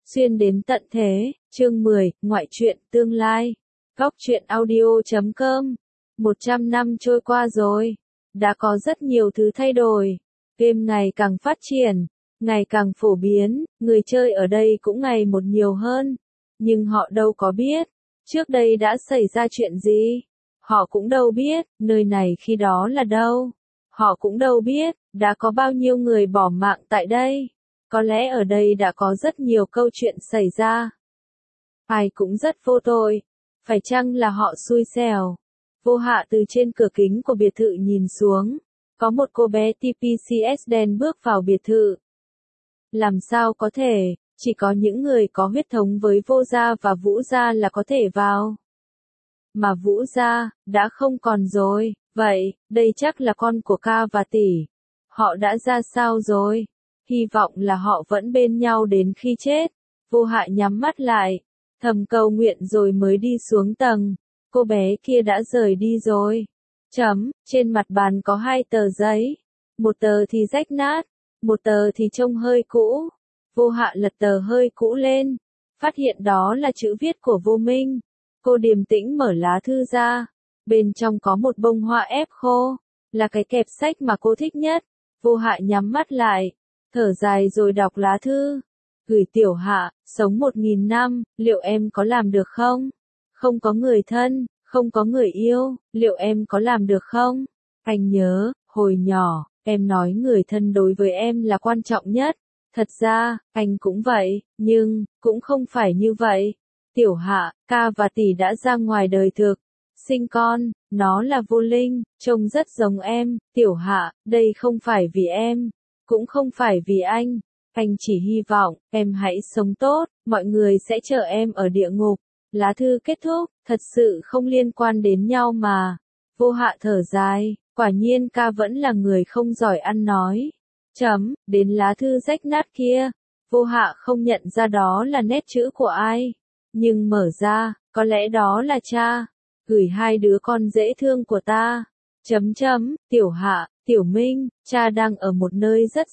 Xuyên đến tận thế, chương 10, ngoại truyện tương lai. Góc truyện audio.com. 100 năm trôi qua rồi. Đã có rất nhiều thứ thay đổi. Game ngày càng phát triển, ngày càng phổ biến, người chơi ở đây cũng ngày một nhiều hơn. Nhưng họ đâu có biết, trước đây đã xảy ra chuyện gì. Họ cũng đâu biết, nơi này khi đó là đâu. Họ cũng đâu biết, đã có bao nhiêu người bỏ mạng tại đây. Có lẽ ở đây đã có rất nhiều câu chuyện xảy ra. Ai cũng rất vô tội. Phải chăng là họ xui xẻo? Vô Hạ từ trên cửa kính của biệt thự nhìn xuống. Có một cô bé TPCS đen bước vào biệt thự. Làm sao có thể, chỉ có những người có huyết thống với Vô gia và Vũ gia là có thể vào. Mà Vũ gia, đã không còn rồi. Vậy, đây chắc là con của ca và tỷ. Họ đã ra sao rồi? Hy vọng là họ vẫn bên nhau đến khi chết. Vô Hạ nhắm mắt lại, thầm cầu nguyện rồi mới đi xuống tầng. Cô bé kia đã rời đi rồi. Trên mặt bàn có 2 tờ giấy. Một tờ thì rách nát, một tờ thì trông hơi cũ. Vô Hạ lật tờ hơi cũ lên, phát hiện đó là chữ viết của Vô Minh. Cô điềm tĩnh mở lá thư ra. Bên trong có một bông hoa ép khô, là cái kẹp sách mà cô thích nhất. Vô Hạ nhắm mắt lại, thở dài rồi đọc lá thư. Gửi Tiểu Hạ, sống 1000 năm, liệu em có làm được không? Không có người thân, không có người yêu, liệu em có làm được không? Anh nhớ, hồi nhỏ, em nói người thân đối với em là quan trọng nhất. Thật ra, anh cũng vậy, nhưng, cũng không phải như vậy. Tiểu Hạ, ca và tỷ đã ra ngoài đời thực, sinh con, nó là Vô Linh, trông rất giống em. Tiểu Hạ, đây không phải vì em, cũng không phải vì anh chỉ hy vọng, em hãy sống tốt, mọi người sẽ chờ em ở địa ngục. Lá thư kết thúc, thật sự không liên quan đến nhau mà. Vô Hạ thở dài, quả nhiên ca vẫn là người không giỏi ăn nói. Đến lá thư rách nát kia, Vô Hạ không nhận ra đó là nét chữ của ai. Nhưng mở ra, có lẽ đó là cha. Gửi 2 đứa con dễ thương của ta. Tiểu Hạ, Tiểu Minh, cha đang ở một nơi rất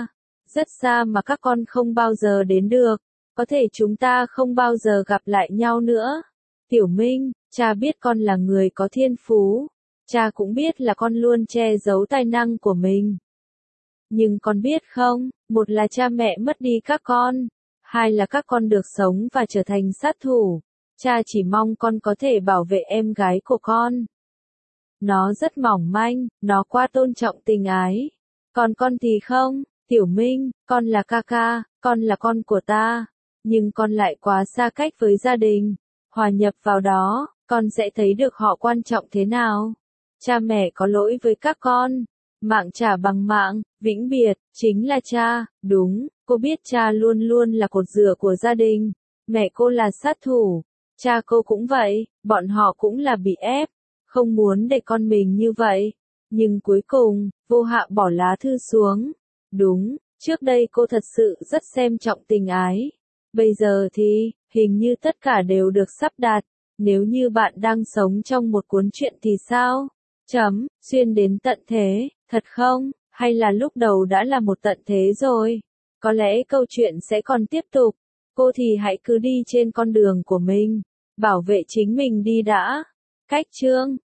xa mà các con không bao giờ đến được. Có thể chúng ta không bao giờ gặp lại nhau nữa. Tiểu Minh, cha biết con là người có thiên phú. Cha cũng biết là con luôn che giấu tài năng của mình. Nhưng con biết không, một là cha mẹ mất đi các con, 2 là các con được sống và trở thành sát thủ. Cha chỉ mong con có thể bảo vệ em gái của con. Nó rất mỏng manh, nó quá tôn trọng tình ái. Còn con thì không, Tiểu Minh, con là ca, con là con của ta. Nhưng con lại quá xa cách với gia đình. Hòa nhập vào đó, con sẽ thấy được họ quan trọng thế nào. Cha mẹ có lỗi với các con. Mạng trả bằng mạng, vĩnh biệt, chính là cha. Đúng, cô biết cha luôn luôn là cột dựa của gia đình. Mẹ cô là sát thủ. Cha cô cũng vậy, bọn họ cũng là bị ép. Không muốn để con mình như vậy. Nhưng cuối cùng, Vô Hạ bỏ lá thư xuống. Đúng, trước đây cô thật sự rất xem trọng tình ái. Bây giờ thì, hình như tất cả đều được sắp đặt. Nếu như bạn đang sống trong một cuốn truyện thì sao? Xuyên đến tận thế, thật không? Hay là lúc đầu đã là một tận thế rồi? Có lẽ câu chuyện sẽ còn tiếp tục. Cô thì hãy cứ đi trên con đường của mình. Bảo vệ chính mình đi đã. Cách chương